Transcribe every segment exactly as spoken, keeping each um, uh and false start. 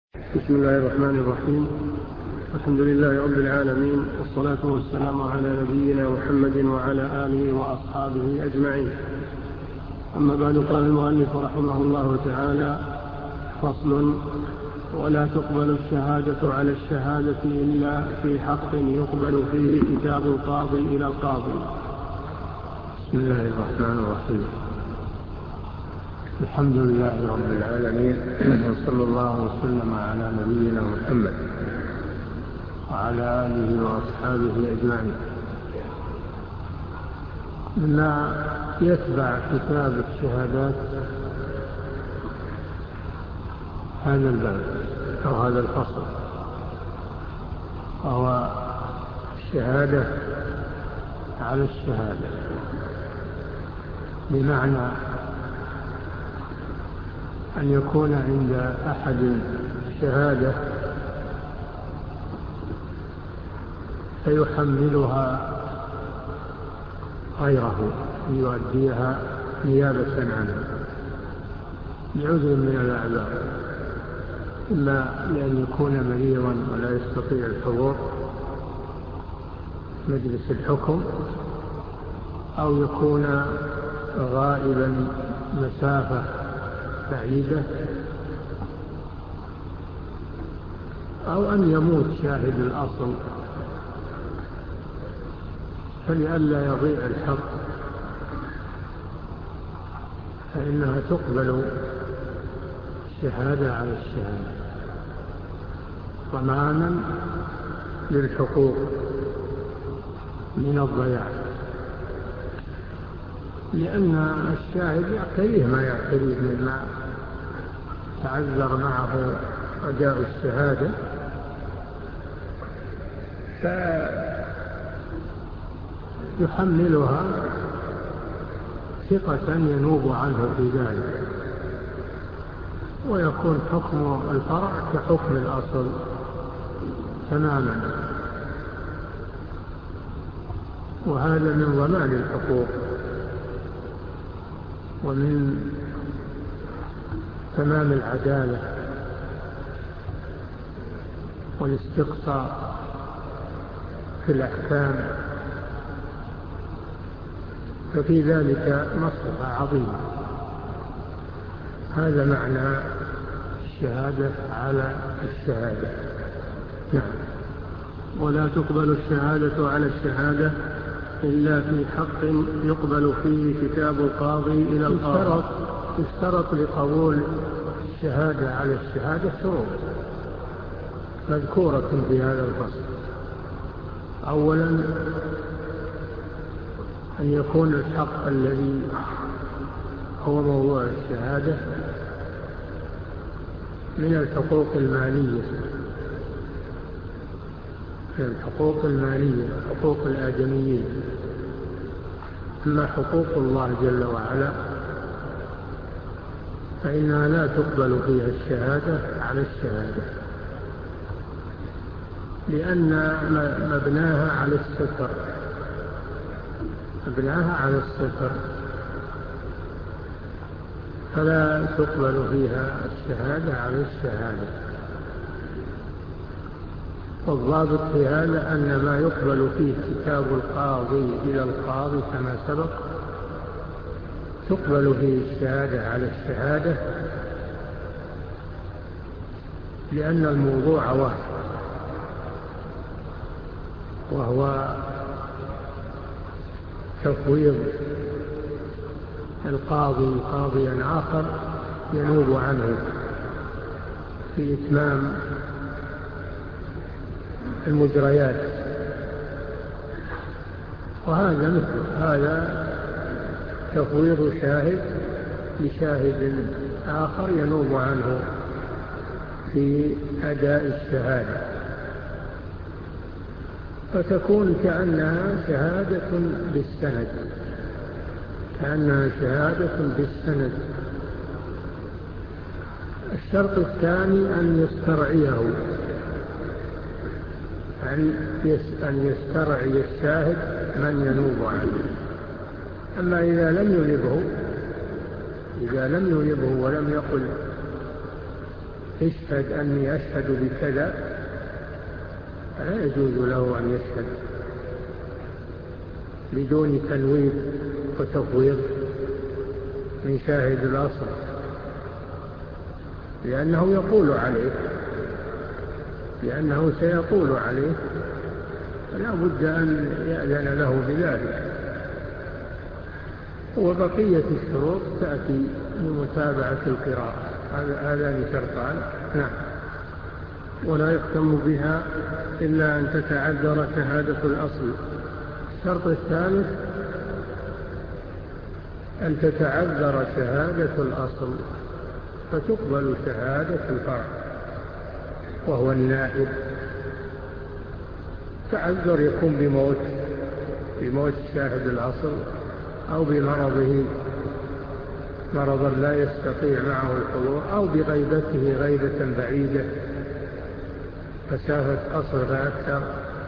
بسم الله الرحمن الرحيم. الحمد لله رب العالمين، والصلاة والسلام على نبينا محمد وعلى آله وأصحابه أجمعين. أما بعد، قال المؤلف رحمه الله تعالى: فصل: ولا تقبل الشهادة على الشهادة إلا في حق يقبل فيه كتاب القاضي إلى القاضي. بسم الله الرحمن الرحيم. الحمد لله رب العالمين، وصلى الله وسلم على نبينا محمد وعلى آله وأصحابه أجمعين. مما يتبع كتاب الشهادات هذا الباب أو هذا الفصل، وهو الشهادة على الشهادة، بمعنى أن يكون عند أحد شهادة فيحملها غيره ليؤديها نيابة عنه لعذر من الأعذار، إما لأن يكون مريضا ولا يستطيع الحضور مجلس الحكم، أو يكون غائبا مسافة بعيدة، أو أن يموت شاهد الأصل، فلئلا يضيع الحق فإنها تقبل الشهادة على الشهادة ضمانا للحقوق من الضياع، لأن الشاهد يعتريه ما يعتريه مما تعذر معه أداء الشهادة، فيحملها ثقة ينوب عنه في ذلك، ويكون حكم الفرع كحكم الأصل تماما، وهذا من ضمان الحقوق ومن تمام العدالة والاستقصاء في الأحكام، ففي ذلك مصلحة عظيمة. هذا معنى الشهادة على الشهادة. نعم. ولا تقبل الشهادة على الشهادة إلا في حق يقبل فيه كتاب القاضي إلى القاضي. يشترط لقبول الشهادة على الشهادة شروط مذكورة في هذا الفصل. أولا، أن يكون الحق الذي هو موضوع الشهادة من الحقوق المالية، من الحقوق المالية حقوق الآدميين. أما حقوق الله جل وعلا فإنها لا تقبل فيها الشهادة على الشهادة، لأن مبناها على الستر مبناها على الستر فلا تقبل فيها الشهادة على الشهادة. والضابط في هذا أن ما يقبل فيه كتاب القاضي إلى القاضي كما سبق تقبل فيه الشهادة على الشهادة، لأن الموضوع واحد، وهو تفويض القاضي قاضيا آخر ينوب عنه في إتمام المجريات، وهذا مثل هذا تفويض شاهد لشاهد آخر ينوب عنه في أداء الشهادة، فتكون كأنها شهادة بالسند كأنها شهادة بالسند. الشرط الثاني أن يسترعيه أن يسترعي الشاهد من ينوب عنه. أما إذا لم ينبه إذا لم ينبه ولم يقل اشهد أني أشهد بكذا، فلا يجوز له أن يشهد بدون تنويب وتفويض من شاهد الأصل، لأنه يقول عليه لأنه سيقول عليه، فلا بد أن يأذن له بذلك. وبقية الشروط تأتي لمتابعة القراءة. هذان شرطان. نعم. ولا يختم بها إلا أن تتعذر شهادة الأصل. الشرط الثالث أن تتعذر شهادة الأصل فتقبل شهادة الفرع وهو النائب. تعذر يكون بموت بموت شاهد الأصل أو بمرضه مرضا لا يستطيع معه الحضور، أو بغيبته غيبة بعيدة مسافة قصر فأكثر.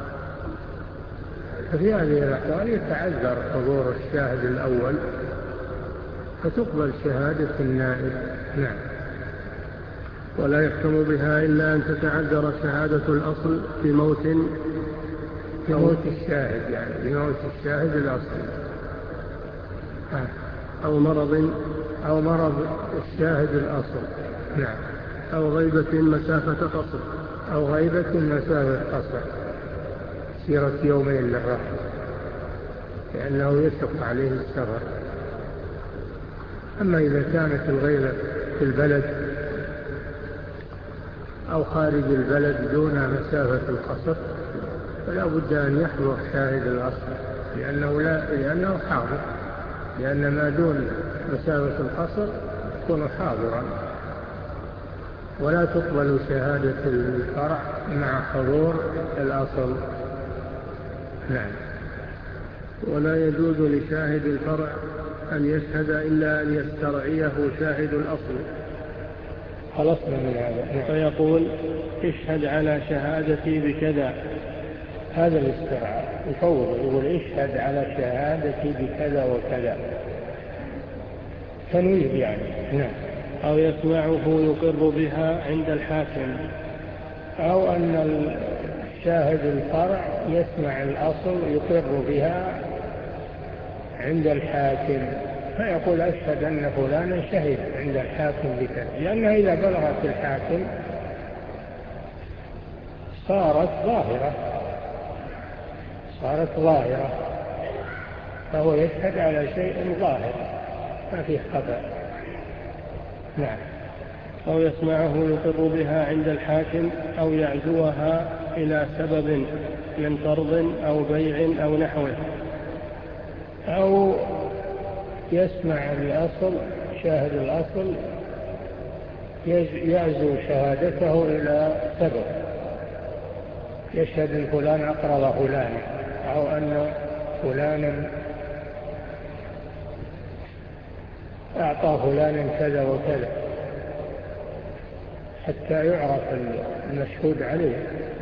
ففي هذه الأحوال يتعذر حضور الشاهد الأول فتقبل شهادة النائب. نعم. ولا يحكم بها إلا أن تتعذر شهادة الأصل بموت بموت الشاهد، يعني بموت الشاهد الأصل أو مرض أو مرض الشاهد الأصل. نعم. أو غيبة مسافة قصر أو غيبة مسافة قصر سيرة يومين للرحل، لأنه يشق عليه السفر. أما إذا كانت الغيبة في البلد أو خارج البلد دون مسافة القصر فلا بد أن يحضر شاهد الأصل، لأنه, لا لأنه حاضر، لأن ما دون مسافة القصر يكون حاضرا. ولا تقبل شهادة الفرع مع حضور الأصل. نعم. ولا يجوز لشاهد الفرع أن يشهد إلا أن يسترعيه شاهد الأصل. خلصنا من هذا. فيقول اشهد على شهادتي بكذا. هذا الاسترعاء يفوض، يقول اشهد على شهادتي بكذا وكذا، تنويه يعني. نعم. أو يسمعه يقر بها عند الحاكم، أو أن الشاهد الفرع يسمع الأصل يقر بها عند الحاكم، فيقول أشهد أن فلانا شهد عند الحاكم بكذا، لأنها إذا بلغت الحاكم صارت ظاهرة صارت ظاهرة فهو يشهد على شيء ظاهر ما فيه خفاء. نعم. أو يسمعه يقر بها عند الحاكم أو يعزوها إلى سبب من قرض أو بيع أو نحوه. أو يسمع الأصل شاهد الأصل يعزو شهادته إلى سبب، يشهد أن فلان أقرض فلانا، أو أن فلانا أعطى فلانا كذا وكذا، حتى يعرف المشهود عليه.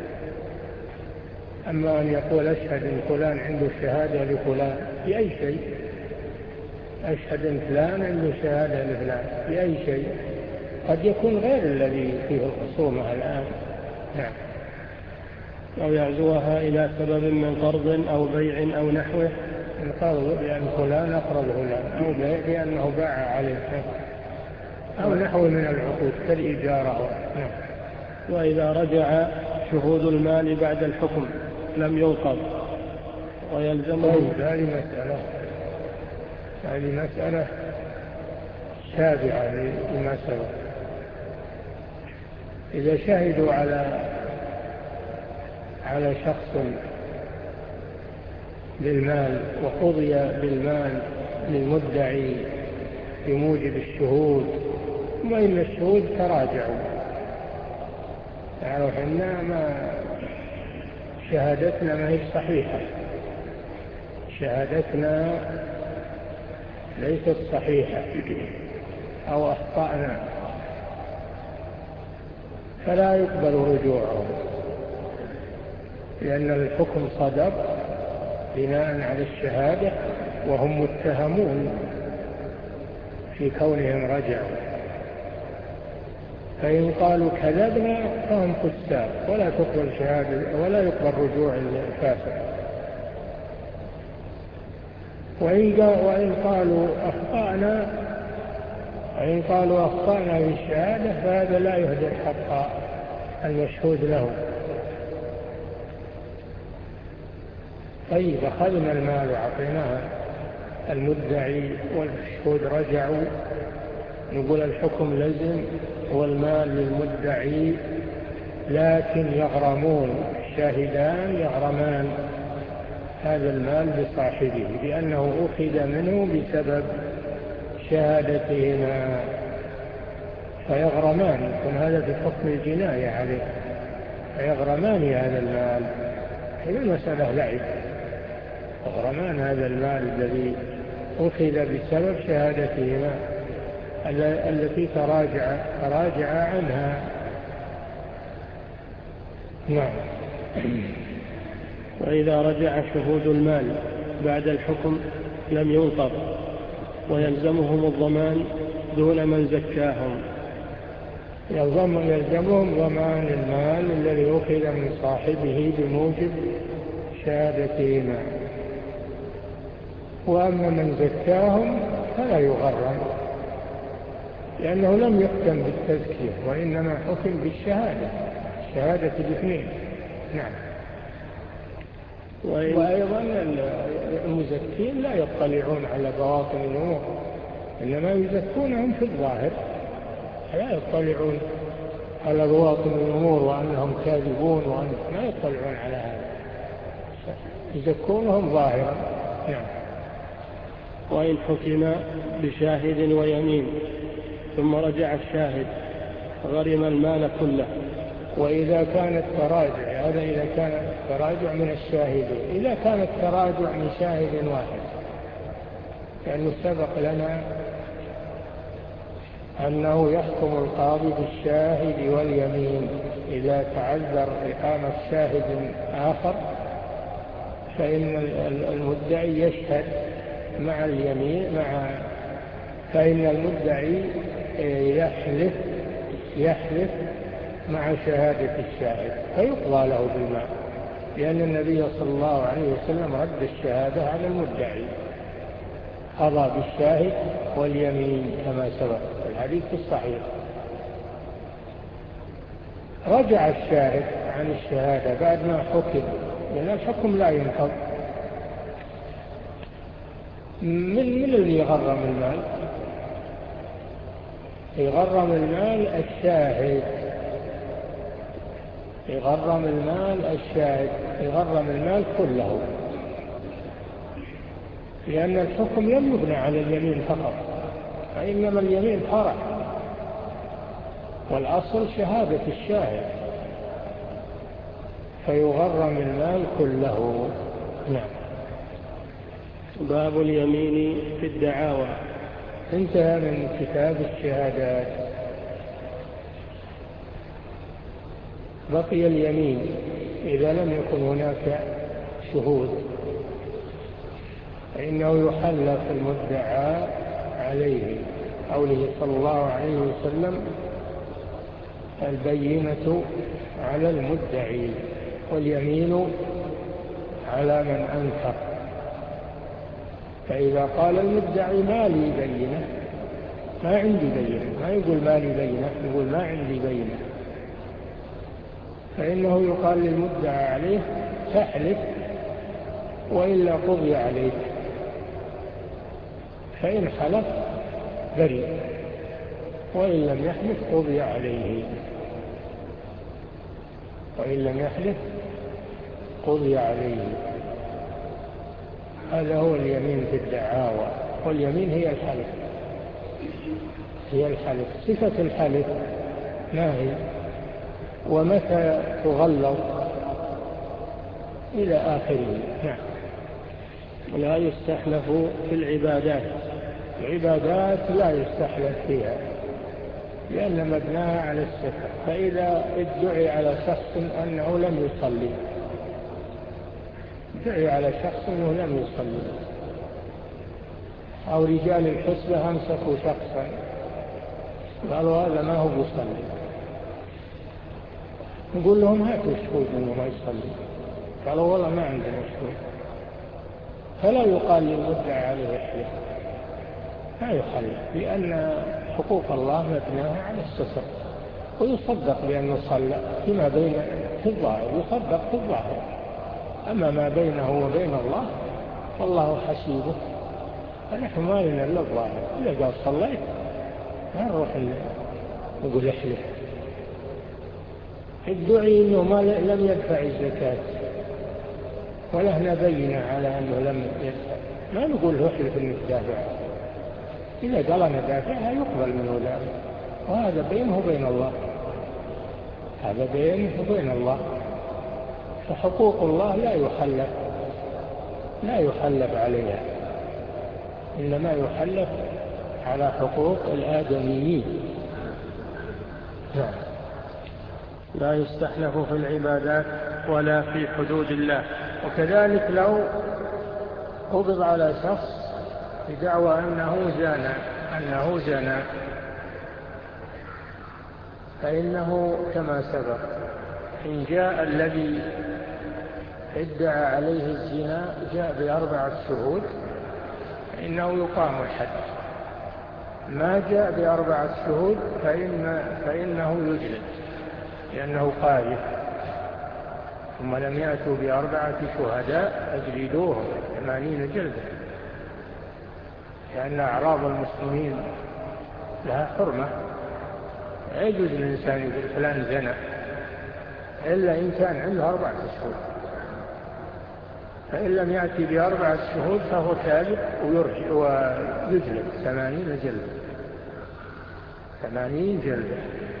أما أن يقول أشهد أن فلان عنده شهادة لفلان بأي شيء، أشهد أن فلان عنده شهادة لفلان بأي شيء، قد يكون غير الذي فيه الخصومة الآن. نعم. أو يعزوها إلى سبب من قرض أو بيع أو نحوه. القرض بأن فلان أقرض فلان، أو بيع بأنه باع عليه، أو نحو من العقود كالإجارة. نعم. وإذا رجع شهود المال بعد الحكم لم ينقض ويلزمه. هذه مسألة هذه مسألة تابعة لما سبق. إذا شهدوا على على شخص بالمال وقضي بالمال للمدعي بموجب الشهود، ثم إن الشهود تراجعوا قالوا حنا ما شهادتنا ما هي صحيحة، شهادتنا ليست صحيحة أو أخطأنا، فلا يقبل رجوعهم، لأن الحكم صدر بناء على الشهادة وهم متهمون في كونهم رجعوا. فإن قالوا كذبنا فهم فساق ولا تقبل شهادة ولا يقبل رجوع الفاسق. وإن قالوا أخطأنا وإن قالوا أخطأنا في الشهادة فهذا لا يهدر حق المشهود له. طيب أخذنا المال وعطيناها المدعي والشهود رجعوا، نقول الحكم لزم والمال للمدعي، لكن يغرمون الشاهدان يغرمان هذا المال لصاحبه لأنه أخذ منه بسبب شهادتهما، فيغرمان، يكون هذا في حكم الجناية عليه، فيغرمان هذا المال. هي المسألة لعب، يغرمان هذا المال الذي أخذ بسبب شهادتهما التي تراجع تراجع عنها. نعم. وإذا رجع شهود المال بعد الحكم لم ينقض ويلزمهم الضمان دون من زكاهم. يلزم يلزمهم ضمان المال الذي أخذ من صاحبه بموجب شهادتهما، وأما من زكاهم فلا يغرم لأنه لم يحكم بالتزكية وإنما حكم بالشهادة، شهادة الاثنين. نعم. وأيضا المزكين لا يطلعون على بواطن الأمور، إنما يزكونهم في الظاهر، لا يطلعون على بواطن الأمور وأنهم كاذبون وأنهم لا يطلعون على هذا، يزكونهم ظاهرا. نعم. وإن حكم بشاهد ويمين ثم رجع الشاهد غرم المال كله. وإذا كانت تراجع، هذا إذا كان تراجع من الشاهدين، إذا كانت تراجع من شاهد واحد، لأنه سبق لنا أنه يحكم القاضي بالشاهد واليمين إذا تعذر إقامة شاهد آخر، فإن المدعي يشهد مع اليمين مع فإن المدعي يحلف يحلف مع شهادة الشاهد فيقضى له بالمال، لأن النبي صلى الله عليه وسلم رد الشهادة على المدعي، قضى بالشاهد واليمين كما سبق في الحديث الصحيح. رجع الشاهد عن الشهادة بعد ما حكم، لأن الحكم لا ينقض. من من الذي يغرم المال؟ يغرم المال الشاهد، يغرم المال الشاهد يغرم المال كله، لأن الحكم لم يبنى على اليمين فقط، فإنما اليمين فرع، والأصل شهادة الشاهد، فيغرم المال كله. نعم. باب اليمين في الدعاوى. انتهى من كتاب الشهادات. بقي اليمين إذا لم يكن هناك شهود، فإنه يحلف المدعى عليه، قوله صلى الله عليه وسلم: البينة على المدعي واليمين على من أنكر. فإذا قال المدعي ما لي بينة، ما عندي بينة، ما يقول ما لي بينة، يقول ما عندي بينة، فإنه يقال للمدعى عليه: تحلف وإلا قضي عليك. فإن حلف بريء، وإن لم يحلف قضي عليه، وإن لم يحلف قضي عليه. هذا هو اليمين في الدعاوى، واليمين هي الحلف، هي الحلف. صفة الحلف ما هي؟ ومتى تغلظ إلى آخره. نعم. لا يستحلف في العبادات. العبادات لا يستحلف فيها لأن مبناها على الصفة. فإذا ادعي على شخص أنه لم يصلي، ادعي على شخص أنه لم يصلي، أو رجال الحسبة أمسكوا شخصا قالوا هذا ما هو يصلي، نقول لهم هاتوا شهود إنه ما يصلي، قالوا والله ما عندنا شهود، فلا يقال للمدعي عليه احلف، لا يخلف، لأن حقوق الله مبناها على الستر، ويصدق بأنه صلى فيما بين في الظاهر، يصدق في الظاهر، أما ما بينه وبين الله والله حسيبه، فنحن ما لنا إلا الظاهر. إذا قال صليت ما نروح نقول احلف. ادعي أنه ما لم يدفع الزكاة وله نبينا على أنه لم يدفع، ما نقول له احلف أنك دافع، إذا قال أنا دافع لا يقبل منه ذلك، وهذا بينه وبين الله، هذا بينه وبين الله. فحقوق الله لا يحلف، لا يحلف عليها، إنما يحلف على حقوق الآدميين. نعم. لا يستحلف في العبادات ولا في حدود الله. وكذلك لو قبض على شخص بدعوى أنه زانى أنه زانى فإنه كما سبق إن جاء الذي ادعى عليه الزنا جاء بأربعة شهود فإنه يقام الحد، ما جاء بأربعة شهود فإن فإنه يجلد لأنه قاذف، ثم لم يأتوا بأربعة شهداء أجلدوهم ثمانين جلدة، لأن أعراض المسلمين لها حرمة، لا يجوز للإنسان يقول فلان زنا إلا إن كان عنده أربعة شهود، فإن لم يأتي بأربعة شهود فهو كاذب ويرجع ويجلد ثمانين جلدة، ثمانين جلدة.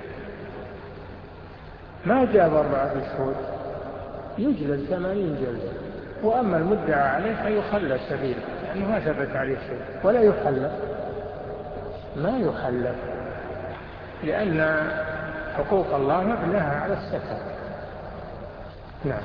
ما جاب أربعة شهود يجلد ثمانين جلدة، وأما المدعى عليه فيخلى سبيله لأنه ما ثبت عليه شيء، ولا يحلف، ما يحلف، لأن حقوق الله مبناها على الستر. نعم.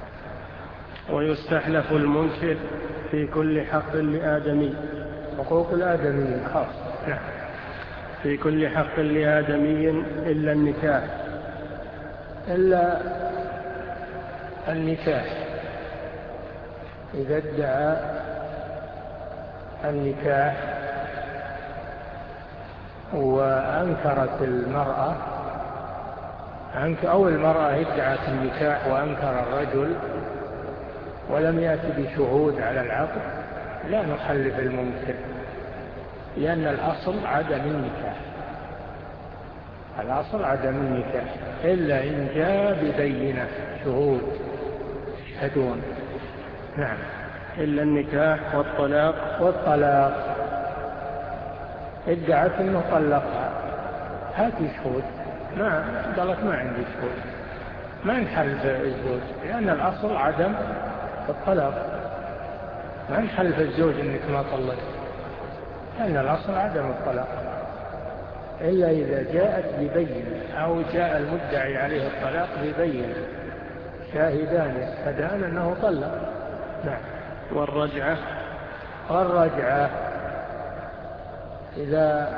ويستحلف المنكر في كل حق لآدمي. حقوق الآدمي خاص. نعم. في كل حق لآدمي إلا النكاح. إلا النكاح، إذا ادعى النكاح وأنكرت المرأة أو المرأة ادعت النكاح وأنكر الرجل ولم يأتي بشهود على العقد لا نحلف المنكر، لأن الأصل عدم النكاح، الأصل عدم النكاح إلا إن جاء ببينة شهود يشهدون. نعم. إلا النكاح والطلاق. والطلاق ادعت أنه طلقها هاتي شهود، ما قالت ما عندي شهود، ما نحلف الزوج، لأن الأصل عدم الطلاق، ما نحلف الزوج أنك ما طلقت، لأن الأصل عدم الطلاق، إلا إذا جاءت ببينة أو جاء المدعي عليه الطلاق ببينة شاهدان يشهدان أنه طلق. نعم. والرجعة. والرجعة إذا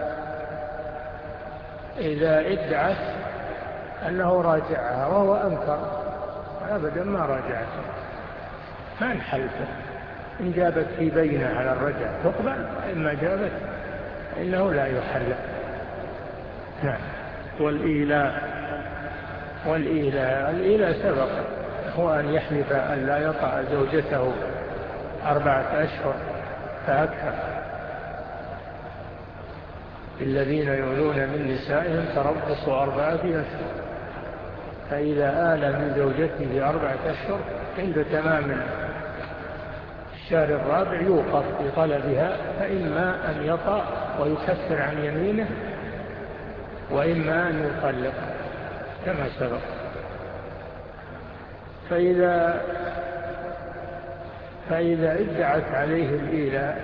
إذا ادعت أنه راجعها وهو أنكر أبدا ما راجعته ما نحلفه، إن جابت في بينة على الرجعة تقبل، إما جابت إنه لا يحلف. نعم. والإيلاء. والإيلاء الإيلاء سبق هو أن يحلف أن لا يطأ زوجته أربعة أشهر فأكثر، الذين يؤلون من نسائهم تربص أربعة أشهر، فإذا آل من زوجته أربعة أشهر عند تمام الشهر الرابع يوقف في طلبها، فإما أن يطأ ويكفر عن يمينه وإما أن يطلق كما سبق. فإذا فإذا ادعت عليه الإيلاء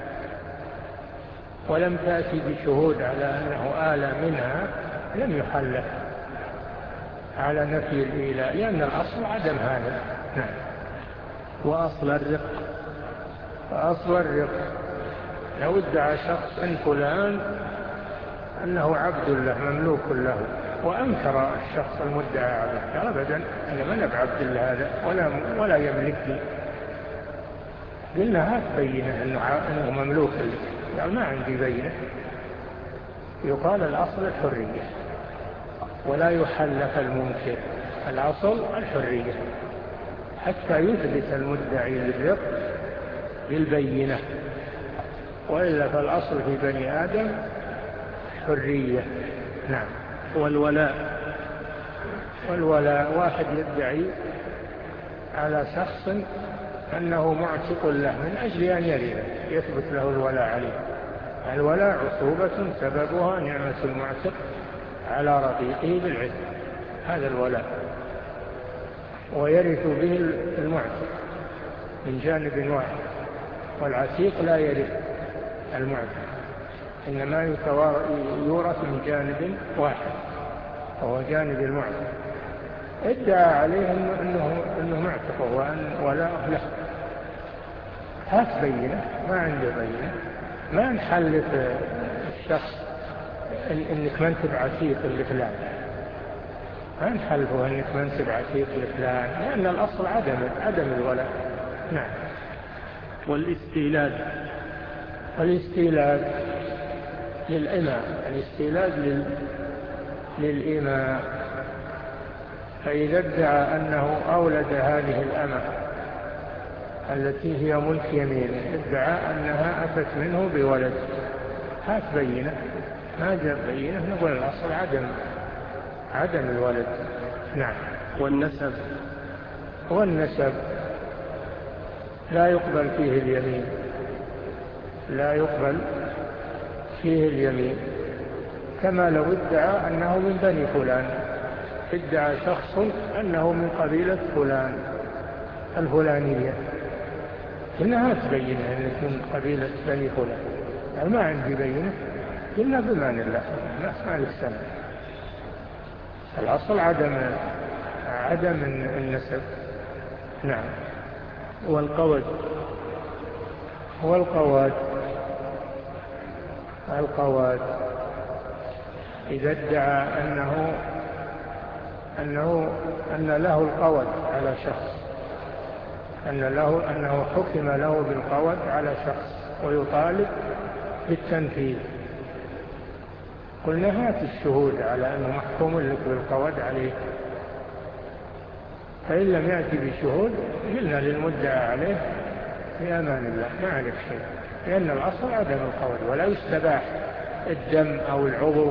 ولم تأتي بشهود على أنه آل منها لم يحلف على نفي الإيلاء، لأن الأصل عدم هذا. نعم. وأصل الرق. وأصل الرق لو ادعى شخص أن فلان أنه عبد له مملوك له وأنكر الشخص المدعى عليه قال أبدا أنا ما نبع عبد الله هذا ولا, ولا يملكني. قلنا هات بينه أنه, أنه مملوك لك. قال ما عندي بينه. يقال الأصل الحرية ولا يحلف المنكر، الأصل الحرية حتى يثبت المدعي للرق بالبينة، وإلا فالأصل في بني آدم حرية. نعم. والولاء والولاء واحد يدعي على شخص أنه معتق له من أجل أن يرثه يثبت له الولاء عليه. الولاء عصوبة سببها نعمة المعتق على رقيقه بالعتق، هذا الولاء، ويرث به المعتق من جانب واحد، والعتيق لا يرث المعتق إنما يورث من جانب واحد وهو جانب المعتق. ادعى عليه أنه, إنه معتق وأن ولاءه له. هات بينه، ما عنده بينه. ما نحلف الشخص إن إنك ما انت بعتيق لفلان، ما نحلفه إنك ما انت بعتيق لفلان، لأن الأصل عدم عدم الولاء. نعم. والاستيلاد والاستيلاد للإماء، الاستيلاد لل... للإماء. فإذا ادعى أنه أولد هذه الأمة التي هي ملك يمينه، ادعى أنها أتت منه بولد، هات بينه. ما جاء بينه نقول الأصل عدم عدم الولد. نعم. والنسب والنسب لا يقبل فيه اليمين، لا يقبل فيه اليمين، كما لو ادعى أنه من بني فلان. ادعى شخص أنه من قبيلة فلان الفلانية، إنها تبين أنك من قبيلة بني فلان. يعني ما عندي بينه إلا بمان الله، ما نستمع. الأصل عدم عدم النسب. نعم. والقود والقواد القواد إذا ادعى أنه أنه أن له القود على شخص، أن له أنه حكم له بالقود على شخص ويطالب بالتنفيذ، قلنا هات الشهود على أنه محكوم لك بالقود عليه. فإن لم يأتي بشهود قلنا للمدعى عليه في أمان الله ما عليك شيء، لأن الأصل عدم القود. ولا يستباح الدم أو العضو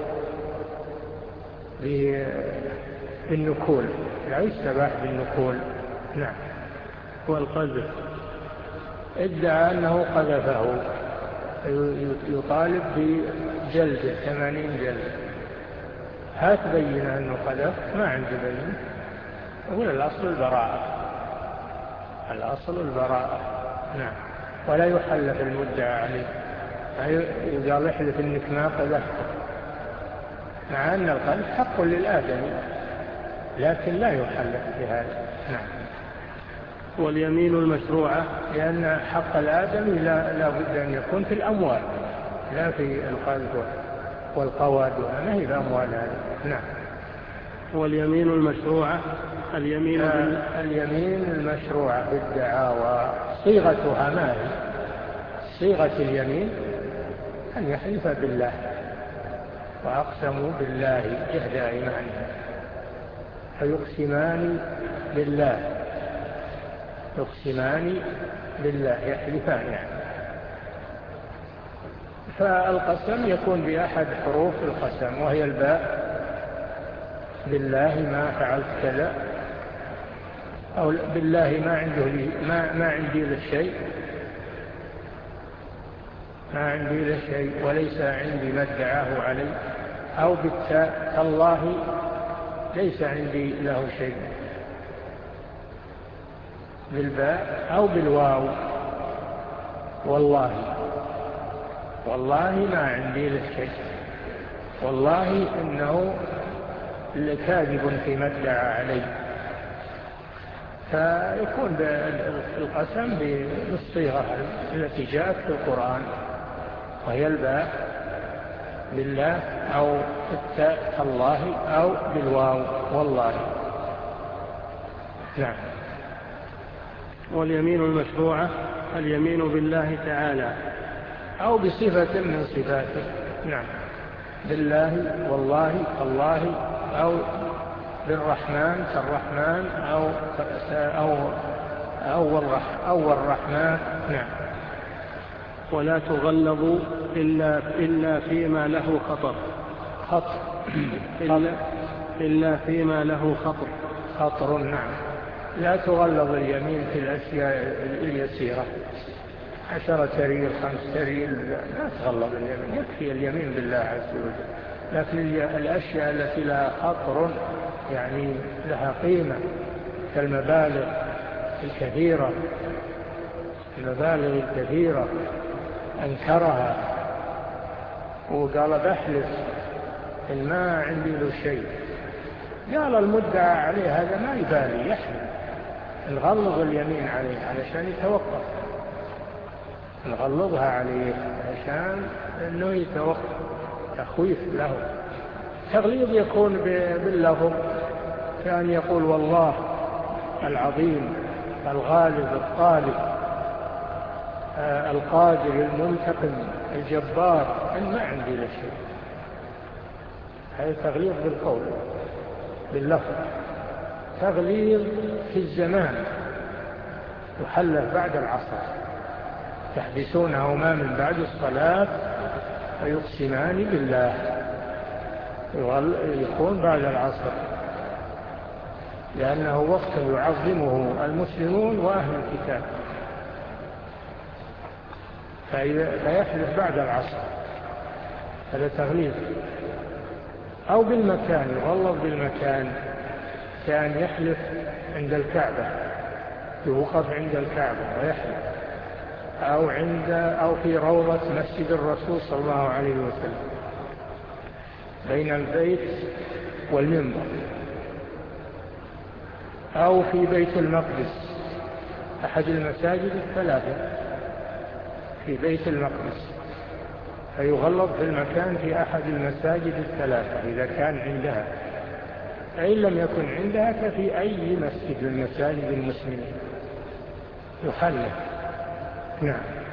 بالنكول، لا يستباح بالنكول. نعم. والقذف ادعى أنه قذفه، يطالب بجلد ثمانين جلد، هات بينه أنه قذف، ما عنده بينه. أقول الأصل البراءة، الأصل البراءة. نعم. ولا يحلف المدعى عليه، يقال احلف انك ما قذفته، مع أن القذف حق للآدمي لكن لا يحلف بهذا. نعم. واليمين المشروعة لأن حق الآدمي لا, لا بد أن يكون في الأموال لا في القذف والقواد، ما هي الأموال هذه. نعم. واليمين المشروعة اليمين بال... اليمين المشروعة بالدعاوى صيغتها ما هي؟ صيغة اليمين أن يحلف بالله، وأقسموا بالله جهد أيمانهم، فيقسمان بالله، يقسمان بالله يحلفان يعني. فالقسم يكون بأحد حروف القسم وهي الباء، بالله ما فعلت كذا، أو بالله ما عنده لي ما ما عندي له شيء، ما عندي له شيء وليس عندي ما ادعاه علي، أو بالتاء تالله ليس عندي له شيء، بالباء أو بالواو والله، والله ما عندي له شيء، والله إنه لكاذب فيما ادعى علي. فيكون القسم بالصيغة التي جاءت في القرآن وهي الباء بالله أو التاء الله أو بالواو والله. نعم. واليمين المشروعة اليمين بالله تعالى أو بصفة من صفاته. نعم، بالله والله الله، أو بالرحمن كالرحمن، أو أو أو الرحمن, أو الرحمن. نعم. ولا تغلظ إلا, إلا فيما له خطر خطر إلا, إلا فيما له خطر خطر. نعم، لا تغلظ اليمين في الأشياء اليسيرة، عشرة ريال خمس ريال لا تغلظ اليمين، يكفي اليمين بالله عز وجل. لكن الأشياء التي لها خطر يعني لها قيمة كالمبالغ الكثيرة، المبالغ الكثيرة أنكرها وقال بحلف إن ما عندي له شيء، قال المدعى عليه هذا ما يبالي يحلف، نغلظ اليمين عليه علشان يتوقف، نغلظها عليه علشان أنه يتوقف، تخويف له. تغليظ يكون باللفظ، كان يقول والله العظيم الغالب الطالب آه القادر المنتقم الجبار، أن ما عندي له شيء. هذا تغليظ بالقول باللفظ. تغليظ في الزمان، يحلف بعد العصر، تحبسونهما من بعد الصلاة فيقسمان بالله، يكون بعد العصر لأنه وقت يعظمه المسلمون وأهل الكتاب، فيحلف بعد العصر، هذا تغليظ. أو بالمكان، يغلظ بالمكان، كان يحلف عند الكعبة، يوقف عند الكعبة ويحلف، أو عند أو في روضة مسجد الرسول صلى الله عليه وسلم بين البيت والمنبر، أو في بيت المقدس أحد المساجد الثلاثة في بيت المقدس، فيغلظ في المكان في أحد المساجد الثلاثة إذا كان عندها، فإن لم يكن عندها ففي أي مسجد من مساجد المسلمين يحلف. نعم.